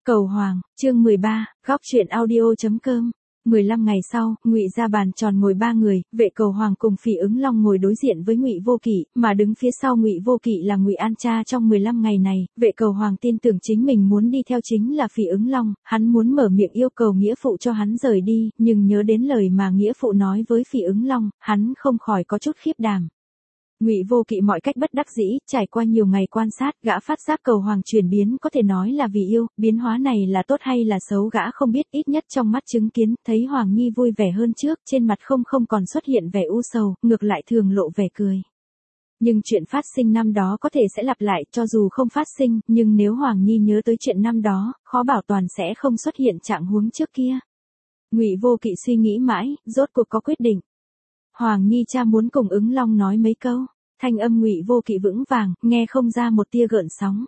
Cầu Hoàng, chương 13, góc truyện audio.com. 15 ngày sau, Ngụy ra bàn tròn ngồi ba người, Vệ Cầu Hoàng cùng Phỉ Ứng Long ngồi đối diện với Ngụy Vô Kỵ, mà đứng phía sau Ngụy Vô Kỵ là Ngụy An Cha. Trong 15 ngày này, Vệ Cầu Hoàng tin tưởng chính mình muốn đi theo chính là Phỉ Ứng Long, hắn muốn mở miệng yêu cầu nghĩa phụ cho hắn rời đi, nhưng nhớ đến lời mà nghĩa phụ nói với Phỉ Ứng Long, hắn không khỏi có chút khiếp đảm. Ngụy Vô Kỵ mọi cách bất đắc dĩ, trải qua nhiều ngày quan sát, gã phát giác Cầu Hoàng chuyển biến có thể nói là vì yêu, biến hóa này là tốt hay là xấu gã không biết, ít nhất trong mắt chứng kiến, thấy Hoàng Nhi vui vẻ hơn trước, trên mặt không còn xuất hiện vẻ u sầu, ngược lại thường lộ vẻ cười. Nhưng chuyện phát sinh năm đó có thể sẽ lặp lại, cho dù không phát sinh, nhưng nếu Hoàng Nhi nhớ tới chuyện năm đó, khó bảo toàn sẽ không xuất hiện trạng huống trước kia. Ngụy Vô Kỵ suy nghĩ mãi, rốt cuộc có quyết định. Hoàng Nhi cha muốn cùng Ứng Long nói mấy câu. Thanh âm Ngụy Vô Kỵ vững vàng, nghe không ra một tia gợn sóng.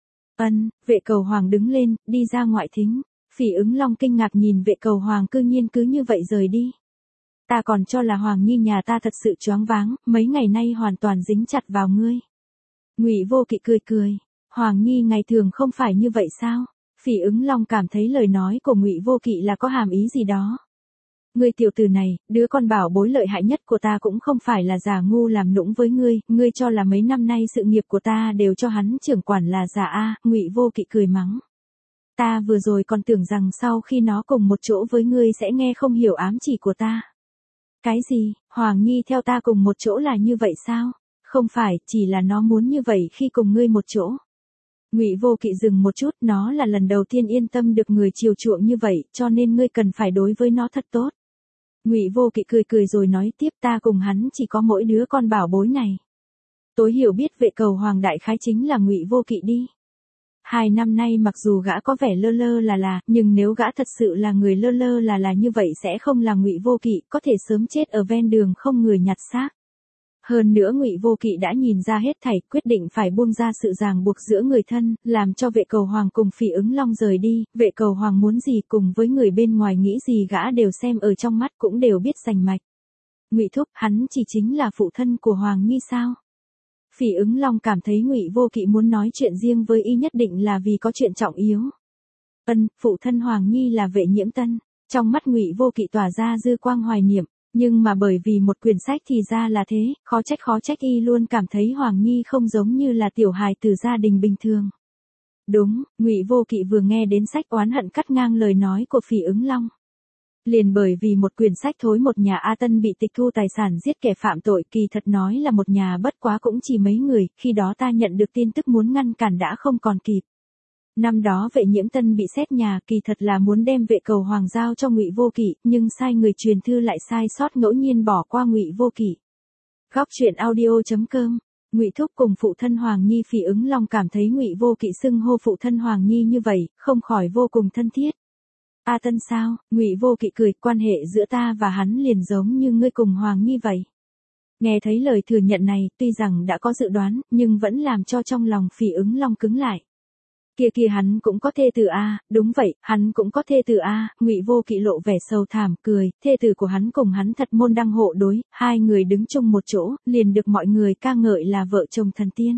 Vệ Cầu Hoàng đứng lên, đi ra ngoại thính. Phỉ Ứng Long kinh ngạc nhìn Vệ Cầu Hoàng cư nhiên cứ như vậy rời đi. Ta còn cho là Hoàng Nhi nhà ta thật sự choáng váng, mấy ngày nay hoàn toàn dính chặt vào ngươi. Ngụy Vô Kỵ cười. Hoàng Nhi ngày thường không phải như vậy sao? Phỉ Ứng Long cảm thấy lời nói của Ngụy Vô Kỵ là có hàm ý gì đó. Ngươi tiểu tử này, đứa con bảo bối lợi hại nhất của ta cũng không phải là giả ngu làm nũng với ngươi cho là mấy năm nay sự nghiệp của ta đều cho hắn trưởng quản là giả a. Ngụy Vô Kỵ cười mắng. Ta vừa rồi còn tưởng rằng sau khi nó cùng một chỗ với ngươi sẽ nghe không hiểu ám chỉ của ta. Cái gì, Hoàng Nhi theo ta cùng một chỗ là như vậy sao? Không phải, chỉ là nó muốn như vậy khi cùng ngươi một chỗ. Ngụy Vô Kỵ dừng một chút, nó là lần đầu tiên yên tâm được người chiều chuộng như vậy, cho nên ngươi cần phải đối với nó thật tốt. Ngụy Vô Kỵ cười rồi nói tiếp, ta cùng hắn chỉ có mỗi đứa con bảo bối này. Tối hiểu biết Vệ Cầu Hoàng đại khái chính là Ngụy Vô Kỵ đi. 2 năm nay mặc dù gã có vẻ lơ lơ là, nhưng nếu gã thật sự là người lơ lơ là như vậy sẽ không là Ngụy Vô Kỵ, có thể sớm chết ở ven đường không người nhặt xác. Hơn nữa Ngụy Vô Kỵ đã nhìn ra hết thảy, quyết định phải buông ra sự ràng buộc giữa người thân, làm cho Vệ Cầu Hoàng cùng Phỉ Ứng Long rời đi. Vệ Cầu Hoàng muốn gì cùng với người bên ngoài nghĩ gì gã đều xem ở trong mắt, cũng đều biết rành mạch. Ngụy thúc, hắn chỉ chính là phụ thân của Hoàng Nhi sao? Phỉ Ứng Long cảm thấy Ngụy Vô Kỵ muốn nói chuyện riêng với y nhất định là vì có chuyện trọng yếu. Phụ thân Hoàng Nhi là Vệ Nhiễm Tân. Trong mắt Ngụy Vô Kỵ tỏa ra dư quang hoài niệm. Nhưng mà bởi vì một quyển sách thì ra là thế, khó trách y luôn cảm thấy Hoàng Nhi không giống như là tiểu hài từ gia đình bình thường. Đúng, Ngụy Vô Kỵ vừa nghe đến sách oán hận cắt ngang lời nói của Phỉ Ứng Long. Liền bởi vì một quyển sách thối một nhà A Tân bị tịch thu tài sản giết kẻ phạm tội, kỳ thật nói là một nhà bất quá cũng chỉ mấy người, khi đó ta nhận được tin tức muốn ngăn cản đã không còn kịp. Năm đó Vệ Nhiễm Tân bị xét nhà, kỳ thật là muốn đem Vệ Cầu Hoàng giao cho Ngụy Vô Kỵ, nhưng sai người truyền thư lại sai sót ngẫu nhiên bỏ qua Ngụy Vô Kỵ. Góc truyện audio.com. Ngụy thúc cùng phụ thân Hoàng Nhi. Phỉ Ứng Long cảm thấy Ngụy Vô Kỵ xưng hô phụ thân Hoàng Nhi như vậy, không khỏi vô cùng thân thiết. A Tân sao? Ngụy Vô Kỵ cười, quan hệ giữa ta và hắn liền giống như ngươi cùng Hoàng Nhi vậy. Nghe thấy lời thừa nhận này, tuy rằng đã có dự đoán, nhưng vẫn làm cho trong lòng Phỉ Ứng Long cứng lại. Kia hắn cũng có thê tử a, đúng vậy, hắn cũng có thê tử a. Ngụy Vô Kỵ lộ vẻ sầu thảm, cười, thê tử của hắn cùng hắn thật môn đăng hộ đối, hai người đứng chung một chỗ, liền được mọi người ca ngợi là vợ chồng thần tiên.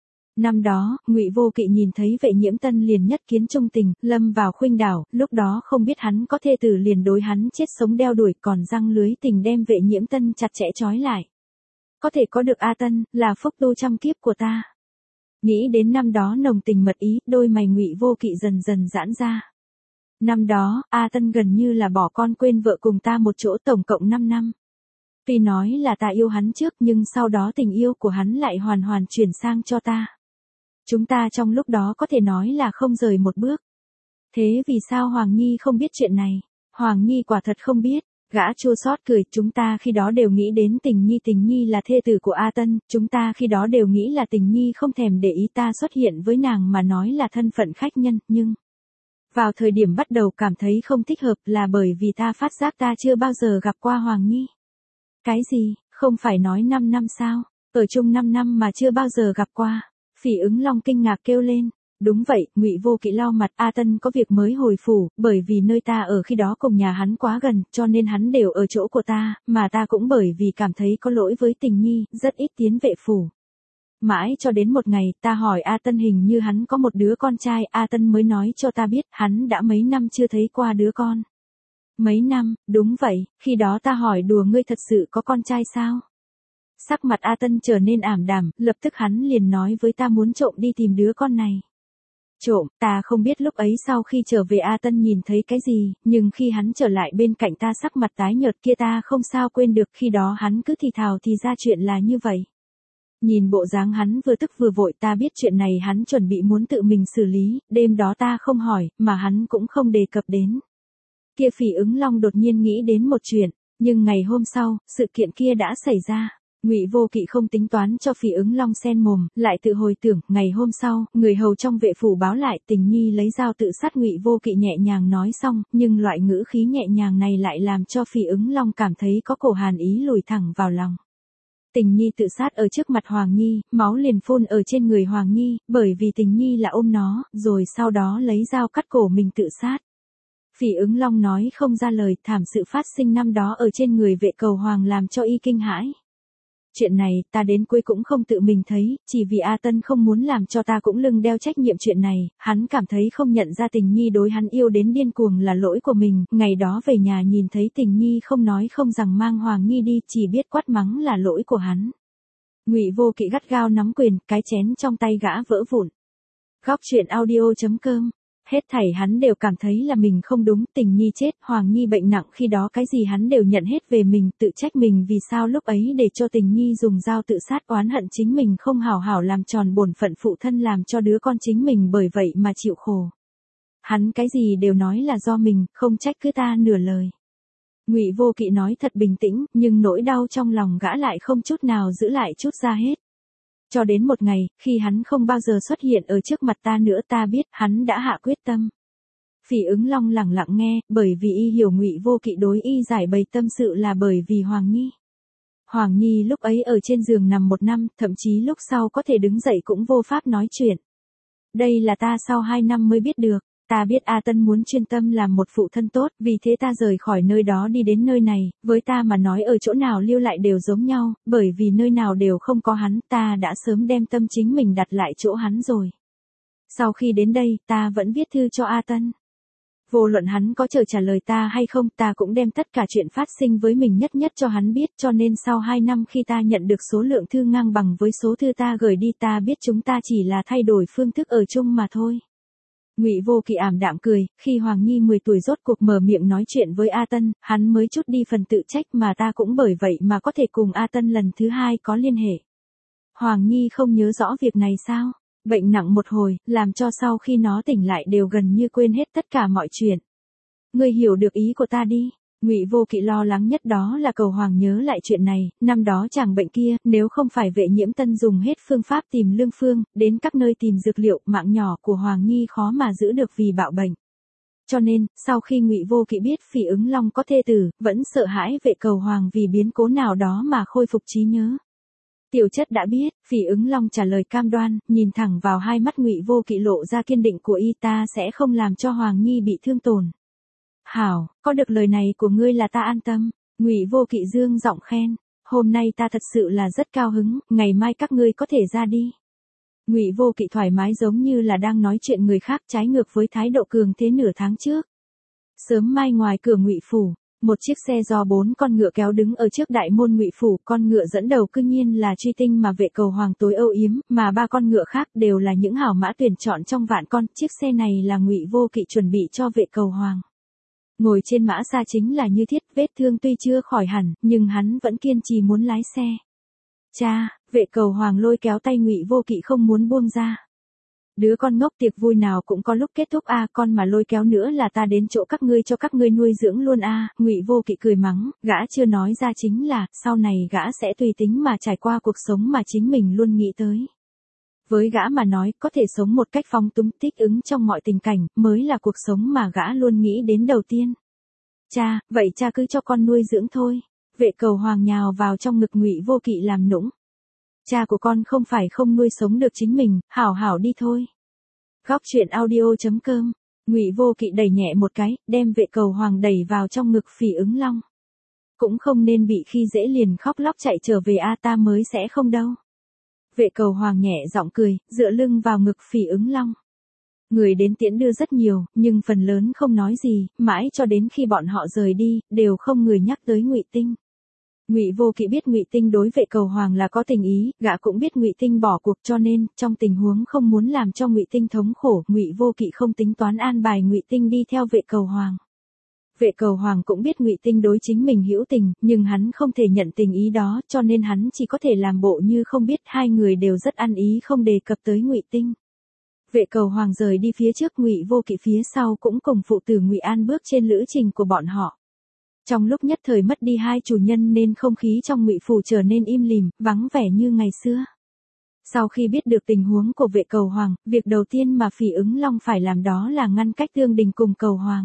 Năm đó, Ngụy Vô Kỵ nhìn thấy Vệ Nhiễm Tân liền nhất kiến trung tình, lâm vào khuynh đảo, lúc đó không biết hắn có thê tử liền đối hắn chết sống đeo đuổi, còn răng lưới tình đem Vệ Nhiễm Tân chặt chẽ trói lại. Có thể có được A Tân, là phúc tu trăm kiếp của ta. Nghĩ đến năm đó nồng tình mật ý, đôi mày Ngụy Vô Kỵ dần dần giãn ra. Năm đó, A Tân gần như là bỏ con quên vợ cùng ta một chỗ tổng cộng 5 năm. Tuy nói là ta yêu hắn trước nhưng sau đó tình yêu của hắn lại hoàn chuyển sang cho ta. Chúng ta trong lúc đó có thể nói là không rời một bước. Thế vì sao Hoàng Nhi không biết chuyện này? Hoàng Nhi quả thật không biết. Gã chua xót cười, chúng ta khi đó đều nghĩ đến Tình Nhi là thê tử của A Tân, chúng ta khi đó đều nghĩ là Tình Nhi không thèm để ý ta xuất hiện với nàng mà nói là thân phận khách nhân, nhưng vào thời điểm bắt đầu cảm thấy không thích hợp là bởi vì ta phát giác ta chưa bao giờ gặp qua Hoàng Nhi. Cái gì, không phải nói 5 năm sao? Ở chung 5 năm mà chưa bao giờ gặp qua. Phỉ Ứng Long kinh ngạc kêu lên. Đúng vậy, Ngụy Vô Kỵ lau mặt, A Tân có việc mới hồi phủ, bởi vì nơi ta ở khi đó cùng nhà hắn quá gần, cho nên hắn đều ở chỗ của ta, mà ta cũng bởi vì cảm thấy có lỗi với Tình Nhi, rất ít tiến vệ phủ. Mãi cho đến một ngày, ta hỏi A Tân hình như hắn có một đứa con trai, A Tân mới nói cho ta biết hắn đã mấy năm chưa thấy qua đứa con. Mấy năm, đúng vậy, khi đó ta hỏi đùa ngươi thật sự có con trai sao? Sắc mặt A Tân trở nên ảm đạm, lập tức hắn liền nói với ta muốn trộm đi tìm đứa con này. Trộm, ta không biết lúc ấy sau khi trở về A Tân nhìn thấy cái gì, nhưng khi hắn trở lại bên cạnh ta sắc mặt tái nhợt kia ta không sao quên được, khi đó hắn cứ thì thào thì ra chuyện là như vậy. Nhìn bộ dáng hắn vừa tức vừa vội ta biết chuyện này hắn chuẩn bị muốn tự mình xử lý, đêm đó ta không hỏi, mà hắn cũng không đề cập đến. Kia Phỉ Ứng Long đột nhiên nghĩ đến một chuyện, nhưng ngày hôm sau, sự kiện kia đã xảy ra. Ngụy Vô Kỵ không tính toán cho Phỉ Ứng Long xen mồm, lại tự hồi tưởng, ngày hôm sau, người hầu trong vệ phủ báo lại, Tình Nhi lấy dao tự sát. Ngụy Vô Kỵ nhẹ nhàng nói xong, nhưng loại ngữ khí nhẹ nhàng này lại làm cho Phỉ Ứng Long cảm thấy có cổ hàn ý lùi thẳng vào lòng. Tình Nhi tự sát ở trước mặt Hoàng Nhi, máu liền phun ở trên người Hoàng Nhi, bởi vì Tình Nhi là ôm nó, rồi sau đó lấy dao cắt cổ mình tự sát. Phỉ Ứng Long nói không ra lời, thảm sự phát sinh năm đó ở trên người vệ cầu hoàng làm cho y kinh hãi. Chuyện này, ta đến cuối cũng không tự mình thấy, chỉ vì A Tân không muốn làm cho ta cũng lưng đeo trách nhiệm chuyện này, hắn cảm thấy không nhận ra Tình Nhi đối hắn yêu đến điên cuồng là lỗi của mình, ngày đó về nhà nhìn thấy Tình Nhi không nói không rằng mang Hoàng Nhi đi, chỉ biết quát mắng là lỗi của hắn. Ngụy Vô Kỵ gắt gao nắm quyền, cái chén trong tay gã vỡ vụn. Góc truyện audio.com. Hết thảy hắn đều cảm thấy là mình không đúng, Tình Nhi chết, Hoàng Nhi bệnh nặng, khi đó cái gì hắn đều nhận hết về mình, tự trách mình vì sao lúc ấy để cho Tình Nhi dùng dao tự sát, oán hận chính mình không hảo hảo làm tròn bổn phận phụ thân làm cho đứa con chính mình bởi vậy mà chịu khổ. Hắn cái gì đều nói là do mình, không trách cứ ta nửa lời. Ngụy Vô Kỵ nói thật bình tĩnh, nhưng nỗi đau trong lòng gã lại không chút nào giữ lại chút ra hết. Cho đến một ngày, khi hắn không bao giờ xuất hiện ở trước mặt ta nữa, ta biết hắn đã hạ quyết tâm. Phỉ Ứng Long lặng lặng nghe, bởi vì y hiểu Ngụy Vô Kỵ đối y giải bày tâm sự là bởi vì Hoàng Nhi. Hoàng Nhi lúc ấy ở trên giường nằm 1 năm, thậm chí lúc sau có thể đứng dậy cũng vô pháp nói chuyện. Đây là ta sau 2 năm mới biết được. Ta biết A Tân muốn chuyên tâm làm một phụ thân tốt, vì thế ta rời khỏi nơi đó đi đến nơi này, với ta mà nói ở chỗ nào lưu lại đều giống nhau, bởi vì nơi nào đều không có hắn, ta đã sớm đem tâm chính mình đặt lại chỗ hắn rồi. Sau khi đến đây, ta vẫn viết thư cho A Tân. Vô luận hắn có chờ trả lời ta hay không, ta cũng đem tất cả chuyện phát sinh với mình nhất nhất cho hắn biết, cho nên sau 2 năm khi ta nhận được số lượng thư ngang bằng với số thư ta gửi đi, ta biết chúng ta chỉ là thay đổi phương thức ở chung mà thôi. Ngụy Vô Kỵ ảm đạm cười, khi Hoàng Nhi 10 tuổi rốt cuộc mở miệng nói chuyện với A Tân, hắn mới chút đi phần tự trách mà ta cũng bởi vậy mà có thể cùng A Tân lần thứ 2 có liên hệ. Hoàng Nhi không nhớ rõ việc này sao? Bệnh nặng một hồi, làm cho sau khi nó tỉnh lại đều gần như quên hết tất cả mọi chuyện. Ngươi hiểu được ý của ta đi. Ngụy Vô Kỵ lo lắng nhất đó là cầu Hoàng nhớ lại chuyện này, năm đó chàng bệnh kia, nếu không phải Vệ Nhiễm Tân dùng hết phương pháp tìm lương phương, đến các nơi tìm dược liệu, mạng nhỏ của Hoàng Nhi khó mà giữ được vì bạo bệnh. Cho nên, sau khi Ngụy Vô Kỵ biết Phỉ Ứng Long có thê tử, vẫn sợ hãi Vệ cầu Hoàng vì biến cố nào đó mà khôi phục trí nhớ. Tiểu chất đã biết, Phỉ Ứng Long trả lời cam đoan, nhìn thẳng vào hai mắt Ngụy Vô Kỵ lộ ra kiên định của y, ta sẽ không làm cho Hoàng Nhi bị thương tổn. Hảo, có được lời này của ngươi là ta an tâm. Ngụy Vô Kỵ dương giọng khen, hôm nay ta thật sự là rất cao hứng, ngày mai các ngươi có thể ra đi. Ngụy Vô Kỵ thoải mái giống như là đang nói chuyện người khác, trái ngược với thái độ cường thế nửa tháng trước. Sớm mai ngoài cửa Ngụy phủ, một chiếc xe do 4 con ngựa kéo đứng ở trước đại môn Ngụy phủ, con ngựa dẫn đầu cư nhiên là Truy Tinh mà Vệ cầu Hoàng tối âu yếm, mà 3 con ngựa khác đều là những hảo mã tuyển chọn trong vạn con, chiếc xe này là Ngụy Vô Kỵ chuẩn bị cho Vệ cầu Hoàng. Ngồi trên mã xa chính là Như Thiết, vết thương tuy chưa khỏi hẳn, nhưng hắn vẫn kiên trì muốn lái xe. Cha, Vệ cầu Hoàng lôi kéo tay Ngụy Vô Kỵ không muốn buông ra. Đứa con ngốc, tiệc vui nào cũng có lúc kết thúc a, con mà lôi kéo nữa là ta đến chỗ các ngươi cho các ngươi nuôi dưỡng luôn a. Ngụy Vô Kỵ cười mắng, gã chưa nói ra chính là, sau này gã sẽ tùy tính mà trải qua cuộc sống mà chính mình luôn nghĩ tới. Với gã mà nói, có thể sống một cách phóng túng thích ứng trong mọi tình cảnh, mới là cuộc sống mà gã luôn nghĩ đến đầu tiên. Cha, vậy cha cứ cho con nuôi dưỡng thôi. Vệ cầu Hoàng nhào vào trong ngực Ngụy Vô Kỵ làm nũng. Cha của con không phải không nuôi sống được chính mình, hảo hảo đi thôi. Góc truyện audio.com. Ngụy Vô Kỵ đẩy nhẹ một cái, đem Vệ cầu Hoàng đẩy vào trong ngực Phỉ Ứng Long. Cũng không nên bị khi dễ liền khóc lóc chạy trở về a, ta mới sẽ không đâu. Vệ cầu hoàng nhẹ giọng cười, dựa lưng vào ngực Phỉ Ứng Long. Người đến tiễn đưa rất nhiều, nhưng phần lớn không nói gì, mãi cho đến khi bọn họ rời đi, đều không người nhắc tới Ngụy Tinh. Ngụy Vô Kỵ biết Ngụy Tinh đối vệ cầu hoàng là có tình ý, gã cũng biết Ngụy Tinh bỏ cuộc, cho nên trong tình huống không muốn làm cho Ngụy Tinh thống khổ, Ngụy Vô Kỵ không tính toán an bài Ngụy Tinh đi theo vệ cầu hoàng. Vệ cầu hoàng cũng biết Ngụy Tinh đối chính mình hữu tình, nhưng hắn không thể nhận tình ý đó, cho nên hắn chỉ có thể làm bộ như không biết. Hai người đều rất ăn ý không đề cập tới Ngụy Tinh. Vệ cầu hoàng rời đi phía trước, Ngụy Vô Kỵ phía sau cũng cùng phụ tử Ngụy An bước trên lữ trình của bọn họ. Trong lúc nhất thời mất đi hai chủ nhân nên không khí trong Ngụy phủ trở nên im lìm, vắng vẻ như ngày xưa. Sau khi biết được tình huống của vệ cầu hoàng, việc đầu tiên mà Phỉ Ứng Long phải làm đó là ngăn cách Tương Đình cùng cầu hoàng.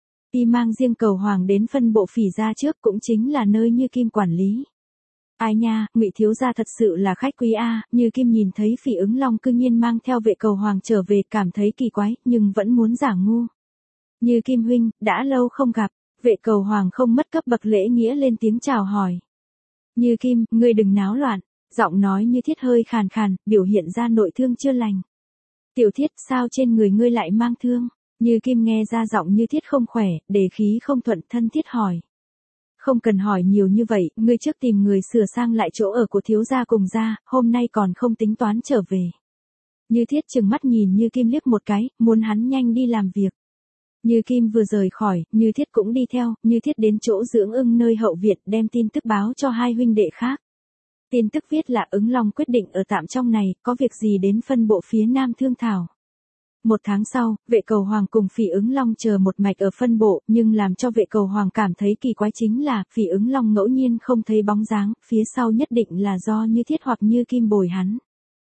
Y mang riêng cầu hoàng đến phân bộ Phỉ gia trước, cũng chính là nơi Như Kim quản lý. Ai nha, Ngụy thiếu gia thật sự là khách quý a. Như Kim nhìn thấy Phỉ Ứng Long cư nhiên mang theo vệ cầu hoàng trở về, cảm thấy kỳ quái, nhưng vẫn muốn giả ngu. Như Kim huynh, đã lâu không gặp. Vệ cầu hoàng không mất cấp bậc lễ nghĩa lên tiếng chào hỏi. Như Kim, ngươi đừng náo loạn. Giọng nói Như Thiết hơi khàn khàn, biểu hiện ra nội thương chưa lành. Tiểu Thiết, sao trên người ngươi lại mang thương? Như Kim nghe ra giọng Như Thiết không khỏe, đề khí không thuận, thân thiết hỏi. Không cần hỏi nhiều như vậy, ngươi trước tìm người sửa sang lại chỗ ở của thiếu gia cùng gia, hôm nay còn không tính toán trở về. Như Thiết trừng mắt nhìn Như Kim liếc một cái, muốn hắn nhanh đi làm việc. Như Kim vừa rời khỏi, Như Thiết cũng đi theo. Như Thiết đến chỗ dưỡng ưng nơi hậu viện, đem tin tức báo cho hai huynh đệ khác. Tin tức viết là Ứng Long quyết định ở tạm trong này, có việc gì đến phân bộ phía nam thương thảo. Một tháng sau, vệ cầu hoàng cùng Phỉ Ứng Long chờ một mạch ở phân bộ, nhưng làm cho vệ cầu hoàng cảm thấy kỳ quái chính là Phỉ Ứng Long ngẫu nhiên không thấy bóng dáng, phía sau nhất định là do Như Thiết hoặc Như Kim bồi hắn.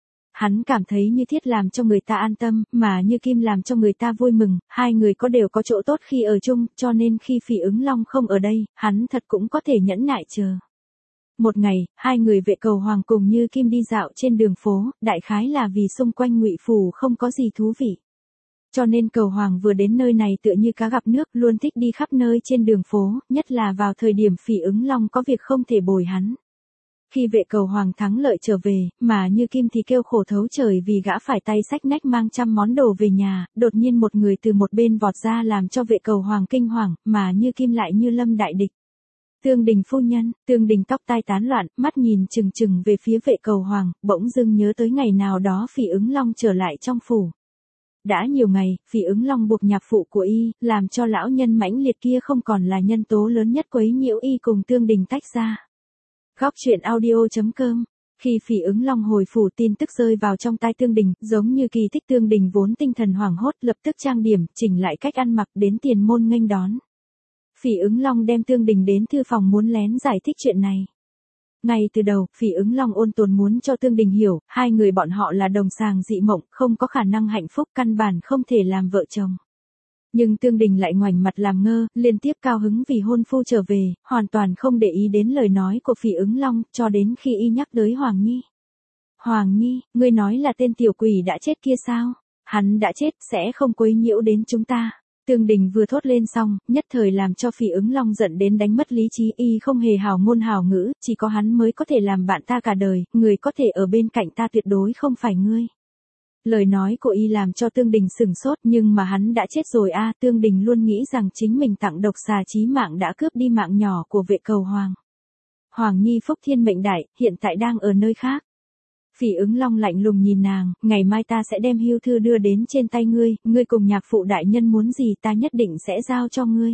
Hắn cảm thấy Như Thiết làm cho người ta an tâm, mà Như Kim làm cho người ta vui mừng, hai người đều có chỗ tốt khi ở chung, cho nên khi Phỉ Ứng Long không ở đây, hắn thật cũng có thể nhẫn nại chờ. Một ngày, hai người vệ cầu hoàng cùng Như Kim đi dạo trên đường phố, đại khái là vì xung quanh Ngụy phủ không có gì thú vị. Cho nên cầu hoàng vừa đến nơi này tựa như cá gặp nước, luôn thích đi khắp nơi trên đường phố, nhất là vào thời điểm Phỉ Ứng Long có việc không thể bồi hắn. Khi vệ cầu hoàng thắng lợi trở về, mà Như Kim thì kêu khổ thấu trời vì gã phải tay xách nách mang trăm món đồ về nhà, đột nhiên một người từ một bên vọt ra làm cho vệ cầu hoàng kinh hoàng, mà Như Kim lại như lâm đại địch. Tương Đình phu nhân. Tương Đình tóc tai tán loạn, mắt nhìn chừng chừng về phía vệ cầu hoàng, bỗng dưng nhớ tới ngày nào đó Phỉ Ứng Long trở lại trong phủ. Đã nhiều ngày, Phỉ Ứng Long buộc nhạc phụ của y, làm cho lão nhân mãnh liệt kia không còn là nhân tố lớn nhất quấy nhiễu y cùng Tương Đình tách ra. Góc truyện audio.com. Khi Phỉ Ứng Long hồi phủ, tin tức rơi vào trong tai Tương Đình, giống như kỳ tích. Tương Đình vốn tinh thần hoảng hốt, lập tức trang điểm, chỉnh lại cách ăn mặc, đến tiền môn nghênh đón. Phỉ Ứng Long đem Tương Đình đến thư phòng muốn lén giải thích chuyện này. Ngay từ đầu, Phỉ Ứng Long ôn tồn muốn cho Tương Đình hiểu, hai người bọn họ là đồng sàng dị mộng, không có khả năng hạnh phúc, căn bản không thể làm vợ chồng. Nhưng Tương Đình lại ngoảnh mặt làm ngơ, liên tiếp cao hứng vì hôn phu trở về, hoàn toàn không để ý đến lời nói của Phỉ Ứng Long, cho đến khi y nhắc tới Hoàng Nhi. Hoàng Nhi, ngươi nói là tên tiểu quỷ đã chết kia sao? Hắn đã chết, sẽ không quấy nhiễu đến chúng ta. Tương Đình vừa thốt lên xong, nhất thời làm cho Phỉ Ứng Long giận đến đánh mất lý trí, y không hề hào ngôn hào ngữ, chỉ có hắn mới có thể làm bạn ta cả đời, người có thể ở bên cạnh ta tuyệt đối không phải ngươi. Lời nói của y làm cho Tương Đình sửng sốt, nhưng mà hắn đã chết rồi a. Tương Đình luôn nghĩ rằng chính mình tặng độc xà chí mạng đã cướp đi mạng nhỏ của vệ cầu hoàng. Hoàng Nhi phúc thiên mệnh đại, hiện tại đang ở nơi khác. Phỉ Ứng Long lạnh lùng nhìn nàng, ngày mai ta sẽ đem hưu thư đưa đến trên tay ngươi, ngươi cùng nhạc phụ đại nhân muốn gì ta nhất định sẽ giao cho ngươi.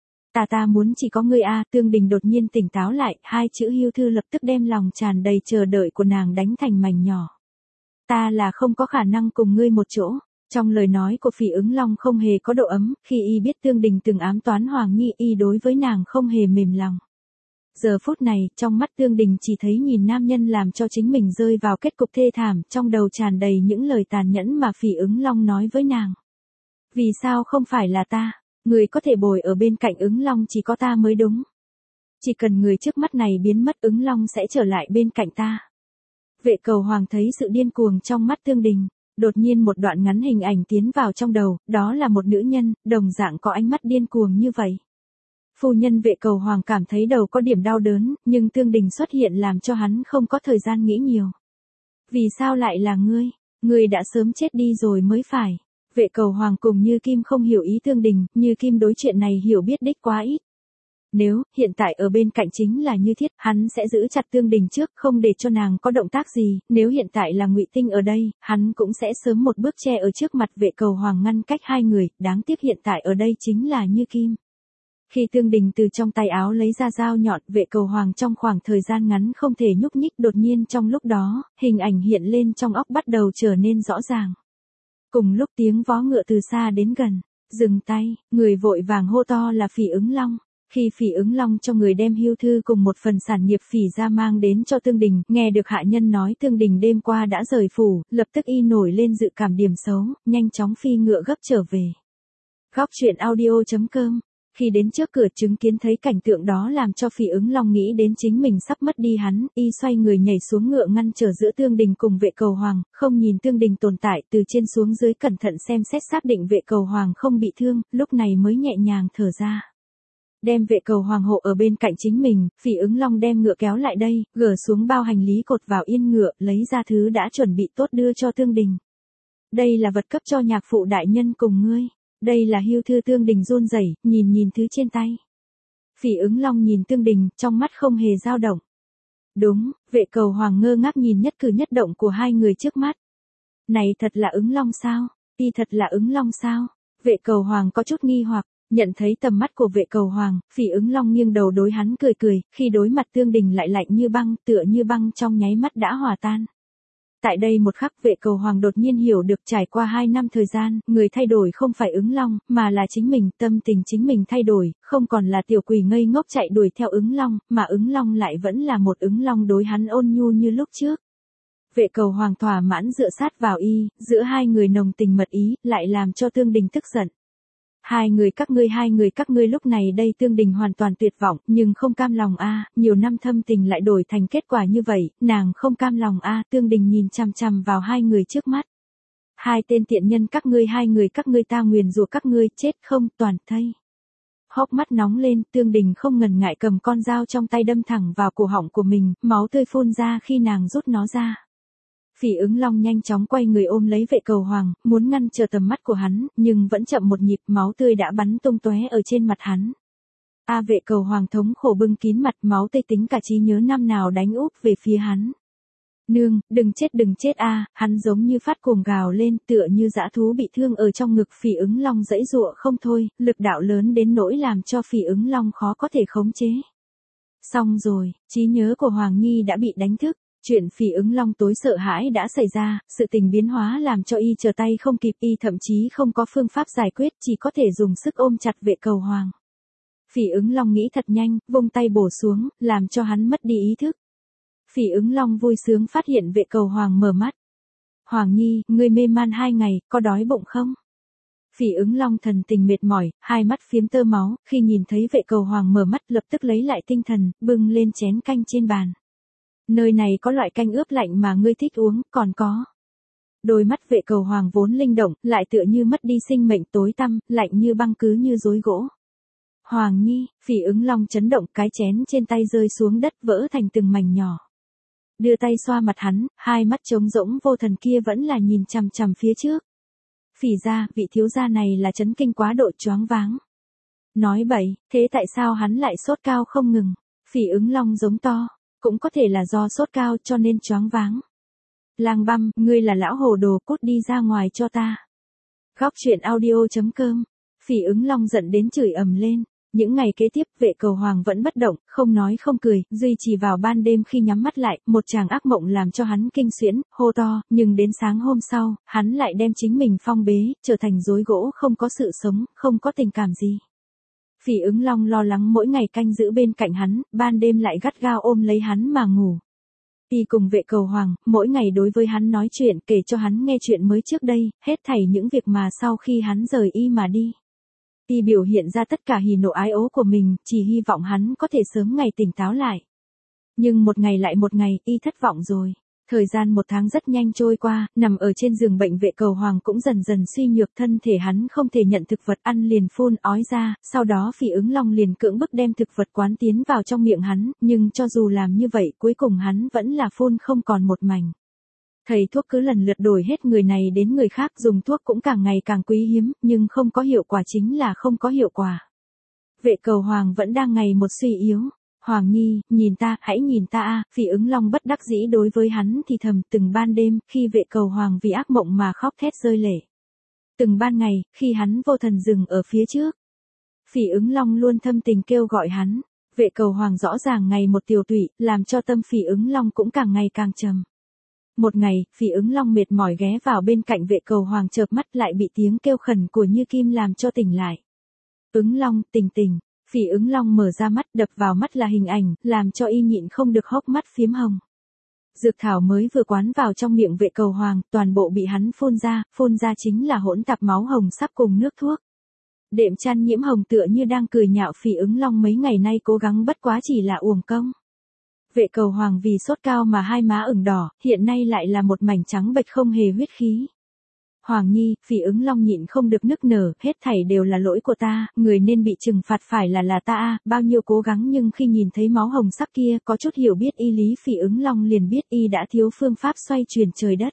Ta muốn chỉ có ngươi a. Tương Đình đột nhiên tỉnh táo lại, hai chữ hưu thư lập tức đem lòng tràn đầy chờ đợi của nàng đánh thành mảnh nhỏ. Ta là không có khả năng cùng ngươi một chỗ. Trong lời nói của Phỉ Ứng Long không hề có độ ấm, khi y biết Tương Đình từng ám toán Hoàng Nhi, y đối với nàng không hề mềm lòng. Giờ phút này, trong mắt Tương Đình chỉ thấy nhìn nam nhân làm cho chính mình rơi vào kết cục thê thảm, trong đầu tràn đầy những lời tàn nhẫn mà Phỉ Ứng Long nói với nàng. Vì sao không phải là ta? Người có thể bồi ở bên cạnh Ứng Long chỉ có ta mới đúng. Chỉ cần người trước mắt này biến mất, Ứng Long sẽ trở lại bên cạnh ta. Vệ cầu hoàng thấy sự điên cuồng trong mắt Tương Đình, đột nhiên một đoạn ngắn hình ảnh tiến vào trong đầu, đó là một nữ nhân, đồng dạng có ánh mắt điên cuồng như vậy. Phu nhân vệ cầu hoàng cảm thấy đầu có điểm đau đớn, nhưng Tương Đình xuất hiện làm cho hắn không có thời gian nghĩ nhiều. Vì sao lại là ngươi? Ngươi đã sớm chết đi rồi mới phải. Vệ Cầu Hoàng cùng Như Kim không hiểu ý Tương Đình, Như Kim đối chuyện này hiểu biết đích quá ít. Nếu, hiện tại ở bên cạnh chính là Như Thiết, hắn sẽ giữ chặt Tương Đình trước, không để cho nàng có động tác gì, nếu hiện tại là Ngụy Tinh ở đây, hắn cũng sẽ sớm một bước che ở trước mặt Vệ Cầu Hoàng ngăn cách hai người, đáng tiếc hiện tại ở đây chính là Như Kim. Khi Tương Đình từ trong tay áo lấy ra dao nhọn, Vệ Cầu Hoàng trong khoảng thời gian ngắn không thể nhúc nhích, đột nhiên trong lúc đó, hình ảnh hiện lên trong óc bắt đầu trở nên rõ ràng. Cùng lúc tiếng vó ngựa từ xa đến gần, dừng tay, người vội vàng hô to là Phỉ Ứng Long. Khi Phỉ Ứng Long cho người đem hưu thư cùng một phần sản nghiệp Phỉ ra mang đến cho Tương Đình, nghe được hạ nhân nói Tương Đình đêm qua đã rời phủ, lập tức y nổi lên dự cảm điểm xấu, nhanh chóng phi ngựa gấp trở về. Góc truyện audio.com. Khi đến trước cửa chứng kiến thấy cảnh tượng đó làm cho Phỉ Ứng Long nghĩ đến chính mình sắp mất đi hắn, y xoay người nhảy xuống ngựa ngăn trở giữa Tương Đình cùng Vệ Cầu Hoàng, không nhìn Tương Đình tồn tại, từ trên xuống dưới cẩn thận xem xét xác định Vệ Cầu Hoàng không bị thương, lúc này mới nhẹ nhàng thở ra. Đem Vệ Cầu Hoàng hộ ở bên cạnh chính mình, Phỉ Ứng Long đem ngựa kéo lại đây, gỡ xuống bao hành lý cột vào yên ngựa, lấy ra thứ đã chuẩn bị tốt đưa cho Tương Đình. Đây là vật cấp cho nhạc phụ đại nhân cùng ngươi. Đây là hưu thư. Tương Đình run rẩy, nhìn thứ trên tay. Phỉ Ứng Long nhìn Tương Đình, trong mắt không hề dao động. Đúng, Vệ Cầu Hoàng ngơ ngác nhìn nhất cử nhất động của hai người trước mắt. Này thật là Ứng Long sao? Y thật là Ứng Long sao? Vệ Cầu Hoàng có chút nghi hoặc, nhận thấy tầm mắt của Vệ Cầu Hoàng, Phỉ Ứng Long nghiêng đầu đối hắn cười, khi đối mặt Tương Đình lại lạnh như băng, tựa như băng trong nháy mắt đã hòa tan. Tại đây một khắc Vệ Cầu Hoàng đột nhiên hiểu được trải qua 2 năm thời gian, người thay đổi không phải Ứng Long, mà là chính mình, tâm tình chính mình thay đổi, không còn là tiểu quỷ ngây ngốc chạy đuổi theo Ứng Long, mà Ứng Long lại vẫn là một Ứng Long đối hắn ôn nhu như lúc trước. Vệ Cầu Hoàng thỏa mãn dựa sát vào y, giữa hai người nồng tình mật ý, lại làm cho Tương Đình tức giận. Hai người các ngươi lúc này đây Tương Đình hoàn toàn tuyệt vọng, nhưng không cam lòng a, nhiều năm thâm tình lại đổi thành kết quả như vậy, nàng không cam lòng a. Tương Đình nhìn chằm chằm vào hai người trước mắt. Hai tên tiện nhân các ngươi ta nguyền rủa các ngươi, chết không toàn thây. Hốc mắt nóng lên, Tương Đình không ngần ngại cầm con dao trong tay đâm thẳng vào cổ họng của mình, máu tươi phun ra khi nàng rút nó ra. Phỉ Ứng Long nhanh chóng quay người ôm lấy Vệ Cầu Hoàng, muốn ngăn trở tầm mắt của hắn, nhưng vẫn chậm một nhịp, máu tươi đã bắn tung tóe ở trên mặt hắn. Vệ Cầu Hoàng thống khổ bưng kín mặt, máu tươi tính cả trí nhớ năm nào đánh úp về phía hắn. Nương, đừng chết a, hắn giống như phát cuồng gào lên, tựa như dã thú bị thương ở trong ngực. Phỉ Ứng Long giãy giụa không thôi, lực đạo lớn đến nỗi làm cho Phỉ Ứng Long khó có thể khống chế. Xong rồi, trí nhớ của Hoàng Nhi đã bị đánh thức. Chuyện Phỉ Ứng Long tối sợ hãi đã xảy ra, sự tình biến hóa làm cho y trở tay không kịp, y thậm chí không có phương pháp giải quyết, chỉ có thể dùng sức ôm chặt Vệ Cầu Hoàng. Phỉ Ứng Long nghĩ thật nhanh, vung tay bổ xuống, làm cho hắn mất đi ý thức. Phỉ Ứng Long vui sướng phát hiện Vệ Cầu Hoàng mở mắt. Hoàng Nhi, ngươi mê man 2 ngày, có đói bụng không? Phỉ Ứng Long thần tình mệt mỏi, hai mắt phiếm tơ máu, khi nhìn thấy Vệ Cầu Hoàng mở mắt lập tức lấy lại tinh thần, bưng lên chén canh trên bàn. Nơi này có loại canh ướp lạnh mà ngươi thích uống, còn có. Đôi mắt Vệ Cầu Hoàng vốn linh động, lại tựa như mất đi sinh mệnh, tối tăm, lạnh như băng, cứ như rối gỗ. Hoàng Nhi, Phỉ Ứng Long chấn động, cái chén trên tay rơi xuống đất vỡ thành từng mảnh nhỏ. Đưa tay xoa mặt hắn, hai mắt trống rỗng vô thần kia vẫn là nhìn chằm chằm phía trước. Phỉ gia, vị thiếu gia này là chấn kinh quá độ, choáng váng. Nói bậy, thế tại sao hắn lại sốt cao không ngừng? Phỉ Ứng Long giống to. Cũng có thể là do sốt cao cho nên choáng váng. Lang băm, ngươi là lão hồ đồ, cút đi ra ngoài cho ta. Góc truyện audio.com. Phỉ Ứng Long giận đến chửi ầm lên. Những ngày kế tiếp, Vệ Cầu Hoàng vẫn bất động, không nói không cười, duy chỉ vào ban đêm khi nhắm mắt lại, một tràng ác mộng làm cho hắn kinh xuyễn, hô to, nhưng đến sáng hôm sau, hắn lại đem chính mình phong bế, trở thành rối gỗ, không có sự sống, không có tình cảm gì. Phỉ Ứng Long lo lắng mỗi ngày canh giữ bên cạnh hắn, ban đêm lại gắt gao ôm lấy hắn mà ngủ. Y cùng Vệ Cầu Hoàng, mỗi ngày đối với hắn nói chuyện, kể cho hắn nghe chuyện mới trước đây, hết thảy những việc mà sau khi hắn rời y mà đi. Y biểu hiện ra tất cả hỉ nộ ái ố của mình, chỉ hy vọng hắn có thể sớm ngày tỉnh táo lại. Nhưng một ngày lại một ngày, y thất vọng rồi. Thời gian 1 tháng rất nhanh trôi qua, nằm ở trên giường bệnh Vệ Cầu Hoàng cũng dần dần suy nhược, thân thể hắn không thể nhận thực vật, ăn liền phun ói ra, sau đó Phỉ Ứng Long liền cưỡng bức đem thực vật quán tiến vào trong miệng hắn, nhưng cho dù làm như vậy cuối cùng hắn vẫn là phun không còn một mảnh. Thầy thuốc cứ lần lượt đổi hết người này đến người khác, dùng thuốc cũng càng ngày càng quý hiếm, nhưng không có hiệu quả chính là không có hiệu quả. Vệ Cầu Hoàng vẫn đang ngày một suy yếu. Hoàng Nhi, nhìn ta, hãy nhìn ta a. Phỉ Ứng Long bất đắc dĩ đối với hắn thì thầm, từng ban đêm, khi Vệ Cầu Hoàng vì ác mộng mà khóc thét rơi lệ. Từng ban ngày, khi hắn vô thần dừng ở phía trước. Phỉ Ứng Long luôn thâm tình kêu gọi hắn. Vệ Cầu Hoàng rõ ràng ngày một tiều tụy, làm cho tâm Phỉ Ứng Long cũng càng ngày càng trầm. Một ngày, Phỉ Ứng Long mệt mỏi ghé vào bên cạnh Vệ Cầu Hoàng, chợp mắt lại bị tiếng kêu khẩn của Như Kim làm cho tỉnh lại. Ứng Long, tỉnh tỉnh. Phỉ Ứng Long mở ra mắt, đập vào mắt là hình ảnh, làm cho y nhịn không được hốc mắt phiếm hồng. Dược thảo mới vừa quán vào trong miệng Vệ Cầu Hoàng, toàn bộ bị hắn phun ra chính là hỗn tạp máu hồng sắp cùng nước thuốc. Đệm chăn nhiễm hồng tựa như đang cười nhạo Phỉ Ứng Long mấy ngày nay cố gắng bất quá chỉ là uổng công. Vệ Cầu Hoàng vì sốt cao mà hai má ửng đỏ, hiện nay lại là một mảnh trắng bệch không hề huyết khí. Hoàng Nhi, Phỉ Ứng Long nhịn không được nức nở, hết thảy đều là lỗi của ta, người nên bị trừng phạt phải là ta a. Bao nhiêu cố gắng nhưng khi nhìn thấy máu hồng sắc kia, có chút hiểu biết y lý, Phỉ Ứng Long liền biết y đã thiếu phương pháp xoay chuyển trời đất.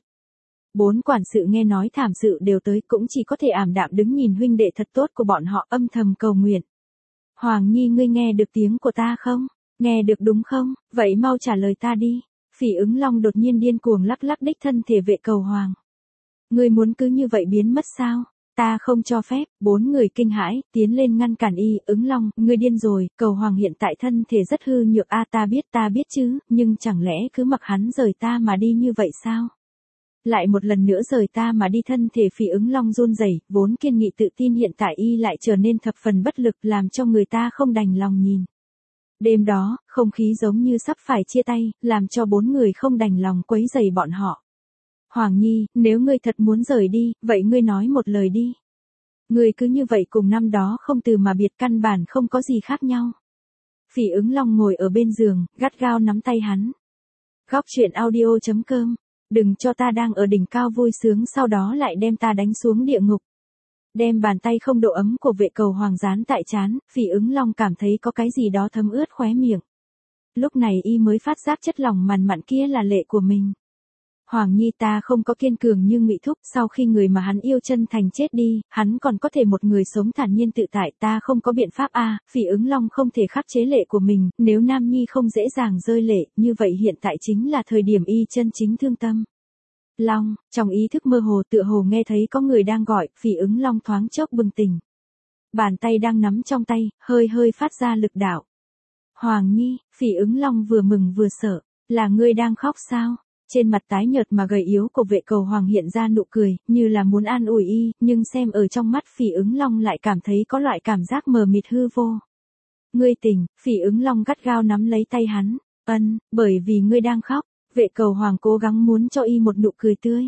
4 quản sự nghe nói thảm sự đều tới, cũng chỉ có thể ảm đạm đứng nhìn huynh đệ thật tốt của bọn họ âm thầm cầu nguyện. Hoàng Nhi, ngươi nghe được tiếng của ta không? Nghe được đúng không? Vậy mau trả lời ta đi. Phỉ Ứng Long đột nhiên điên cuồng lắc lắc đích thân thể Vệ Cầu Hoàng. Ngươi muốn cứ như vậy biến mất sao? Ta không cho phép. 4 người kinh hãi, tiến lên ngăn cản y. Ứng Long, ngươi điên rồi, Cầu Hoàng hiện tại thân thể rất hư nhược a. Ta biết chứ, nhưng chẳng lẽ cứ mặc hắn rời ta mà đi như vậy sao? Lại một lần nữa rời ta mà đi. Thân thể Phỉ Ứng Long run rẩy, vốn kiên nghị tự tin hiện tại y lại trở nên thập phần bất lực, làm cho người ta không đành lòng nhìn. Đêm đó, không khí giống như sắp phải chia tay, làm cho 4 người không đành lòng quấy rầy bọn họ. Hoàng Nhi, nếu ngươi thật muốn rời đi, vậy ngươi nói một lời đi. Ngươi cứ như vậy cùng năm đó không từ mà biệt, căn bản không có gì khác nhau. Phỉ Ứng Long ngồi ở bên giường, gắt gao nắm tay hắn. Góc truyện audio.com. Đừng cho ta đang ở đỉnh cao vui sướng sau đó lại đem ta đánh xuống địa ngục. Đem bàn tay không độ ấm của Vệ Cầu Hoàng dán tại trán, Phỉ Ứng Long cảm thấy có cái gì đó thấm ướt khóe miệng. Lúc này y mới phát giác chất lỏng mằn mặn kia là lệ của mình. Hoàng Nhi, ta không có kiên cường như Ngụy Thúc, sau khi người mà hắn yêu chân thành chết đi, hắn còn có thể một người sống thản nhiên tự tại, ta không có biện pháp a. Phỉ Ứng Long không thể khắc chế lệ của mình, nếu Nam Nhi không dễ dàng rơi lệ, như vậy hiện tại chính là thời điểm y chân chính thương tâm. Long, trong ý thức mơ hồ tựa hồ nghe thấy có người đang gọi, Phỉ Ứng Long thoáng chốc bừng tỉnh. Bàn tay đang nắm trong tay, hơi phát ra lực đạo. Hoàng Nhi, Phỉ Ứng Long vừa mừng vừa sợ, là ngươi đang khóc sao? Trên mặt tái nhợt mà gầy yếu của Vệ Cầu Hoàng hiện ra nụ cười, như là muốn an ủi y, nhưng xem ở trong mắt Phỉ Ứng Long lại cảm thấy có loại cảm giác mờ mịt hư vô. Ngươi tỉnh, Phỉ Ứng Long gắt gao nắm lấy tay hắn, bởi vì ngươi đang khóc. Vệ Cầu Hoàng cố gắng muốn cho y một nụ cười tươi.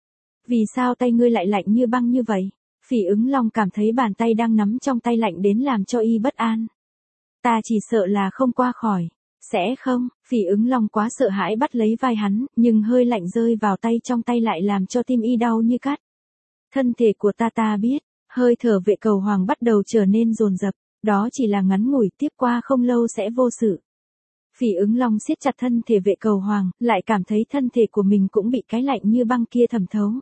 Vì sao tay ngươi lại lạnh như băng như vậy? Phỉ Ứng Long cảm thấy bàn tay đang nắm trong tay lạnh đến làm cho y bất an. Ta chỉ sợ là không qua khỏi. Sẽ không? Phỉ Ứng Long quá sợ hãi bắt lấy vai hắn, nhưng hơi lạnh rơi vào tay trong tay lại làm cho tim y đau như cắt. Thân thể của ta biết. Hơi thở Vệ Cầu Hoàng bắt đầu trở nên dồn dập. Đó chỉ là ngắn ngủi, tiếp qua không lâu sẽ vô sự. Phỉ Ứng Long siết chặt thân thể Vệ Cầu Hoàng, lại cảm thấy thân thể của mình cũng bị cái lạnh như băng kia thẩm thấu.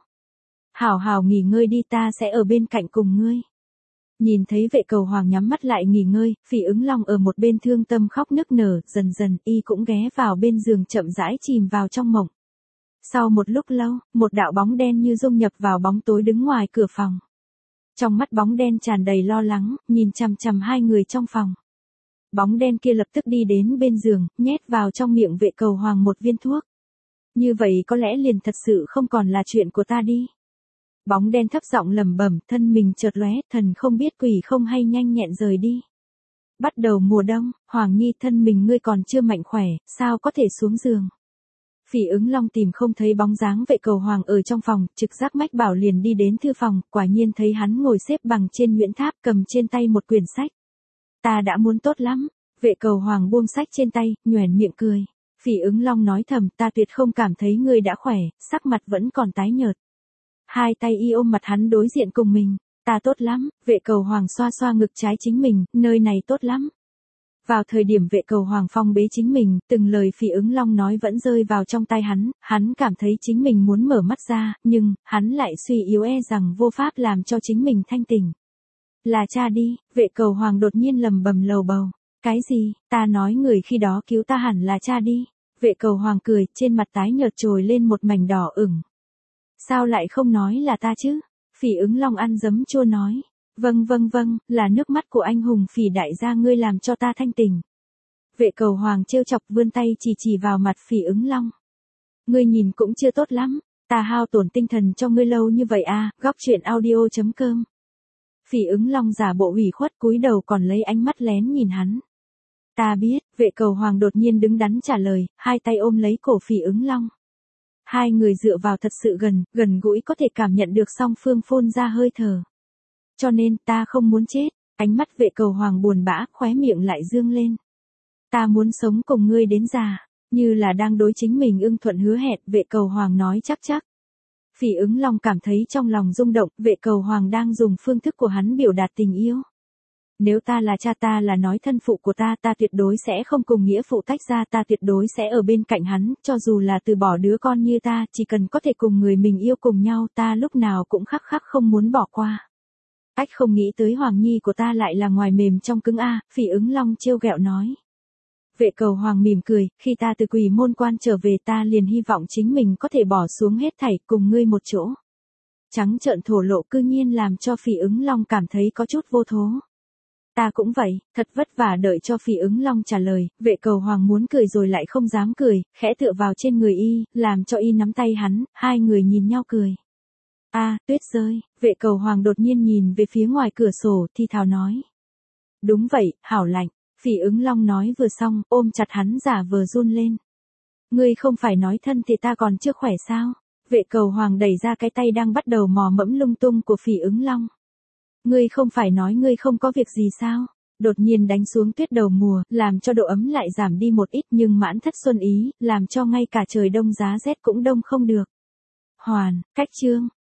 Hảo nghỉ ngơi đi, ta sẽ ở bên cạnh cùng ngươi. Nhìn thấy Vệ Cầu Hoàng nhắm mắt lại nghỉ ngơi, Phỉ Ứng Long ở một bên thương tâm khóc nức nở, dần y cũng ghé vào bên giường chậm rãi chìm vào trong mộng. Sau một lúc lâu, một đạo bóng đen như dung nhập vào bóng tối đứng ngoài cửa phòng. Trong mắt bóng đen tràn đầy lo lắng, nhìn chằm chằm hai người trong phòng. Bóng đen kia lập tức đi đến bên giường, nhét vào trong miệng Vệ Cầu Hoàng một viên thuốc. Như vậy có lẽ liền thật sự không còn là chuyện của ta đi. Bóng đen thấp giọng lẩm bẩm, thân mình chợt lóe, thần không biết quỷ không hay nhanh nhẹn rời đi. Bắt đầu mùa đông, Hoàng Nhi, thân mình ngươi còn chưa mạnh khỏe, sao có thể xuống giường. Phỉ Ứng Long tìm không thấy bóng dáng Vệ Cầu Hoàng ở trong phòng, trực giác mách bảo liền đi đến thư phòng, quả nhiên thấy hắn ngồi xếp bằng trên nhuyễn tháp, cầm trên tay một quyển sách. Ta đã muốn tốt lắm. Vệ Cầu Hoàng buông sách trên tay, nhoẻn miệng cười. Phỉ Ứng Long nói thầm, ta tuyệt không cảm thấy ngươi đã khỏe, sắc mặt vẫn còn tái nhợt. Hai tay y ôm mặt hắn đối diện cùng mình. Ta tốt lắm. Vệ Cầu Hoàng xoa xoa ngực trái chính mình, nơi này tốt lắm. Vào thời điểm vệ cầu Hoàng phong bế chính mình, từng lời Phỉ Ứng Long nói vẫn rơi vào trong tai hắn cảm thấy chính mình muốn mở mắt ra, nhưng, hắn lại suy yếu rằng vô pháp làm cho chính mình thanh tỉnh. Là cha đi, vệ cầu Hoàng đột nhiên lầm bầm lầu bầu. Cái gì, ta nói người khi đó cứu ta hẳn là cha đi. Vệ cầu Hoàng cười, trên mặt tái nhợt trồi lên một mảnh đỏ ửng. Sao lại không nói là ta chứ? Phỉ Ứng Long ăn giấm chua nói. Vâng, là nước mắt của anh hùng Phỉ đại gia ngươi làm cho ta thanh tỉnh. Vệ cầu Hoàng trêu chọc vươn tay chỉ vào mặt Phỉ Ứng Long. Ngươi nhìn cũng chưa tốt lắm, ta hao tổn tinh thần cho ngươi lâu như vậy à, góc truyện audio.com. Phỉ Ứng Long giả bộ ủy khuất cúi đầu còn lấy ánh mắt lén nhìn hắn. Ta biết, vệ cầu Hoàng đột nhiên đứng đắn trả lời, hai tay ôm lấy cổ Phỉ Ứng Long. Hai người dựa vào thật sự gần gũi có thể cảm nhận được song phương phun ra hơi thở. Cho nên ta không muốn chết, ánh mắt vệ cầu Hoàng buồn bã, khóe miệng lại dương lên. Ta muốn sống cùng ngươi đến già, như là đang đối chính mình ưng thuận hứa hẹn, vệ cầu Hoàng nói chắc. Phỉ Ứng Long cảm thấy trong lòng rung động, vệ cầu Hoàng đang dùng phương thức của hắn biểu đạt tình yêu. Nếu ta là cha, ta là nói thân phụ của ta tuyệt đối sẽ không cùng nghĩa phụ tách ra, ta tuyệt đối sẽ ở bên cạnh hắn, cho dù là từ bỏ đứa con như ta, chỉ cần có thể cùng người mình yêu cùng nhau, ta lúc nào cũng khắc không muốn bỏ qua. Ách, không nghĩ tới Hoàng nhi của ta lại là ngoài mềm trong cứng a, Phỉ Ứng Long trêu ghẹo nói. Vệ cầu Hoàng mỉm cười, khi ta từ Quỷ Môn Quan trở về ta liền hy vọng chính mình có thể bỏ xuống hết thảy cùng ngươi một chỗ. Trắng trợn thổ lộ cư nhiên làm cho Phỉ Ứng Long cảm thấy có chút vô thố. Ta cũng vậy, thật vất vả đợi cho Phỉ Ứng Long trả lời, vệ cầu Hoàng muốn cười rồi lại không dám cười, khẽ tựa vào trên người y, làm cho y nắm tay hắn, hai người nhìn nhau cười. Tuyết rơi, vệ cầu Hoàng đột nhiên nhìn về phía ngoài cửa sổ, thì thào nói. Đúng vậy, hảo lạnh, Phỉ Ứng Long nói vừa xong, ôm chặt hắn giả vờ run lên. Ngươi không phải nói thân thì ta còn chưa khỏe sao? Vệ cầu Hoàng đẩy ra cái tay đang bắt đầu mò mẫm lung tung của Phỉ Ứng Long. Ngươi không phải nói ngươi không có việc gì sao? Đột nhiên đánh xuống tuyết đầu mùa, làm cho độ ấm lại giảm đi một ít nhưng mãn thất xuân ý, làm cho ngay cả trời đông giá rét cũng đông không được. Hoàn, cách chương.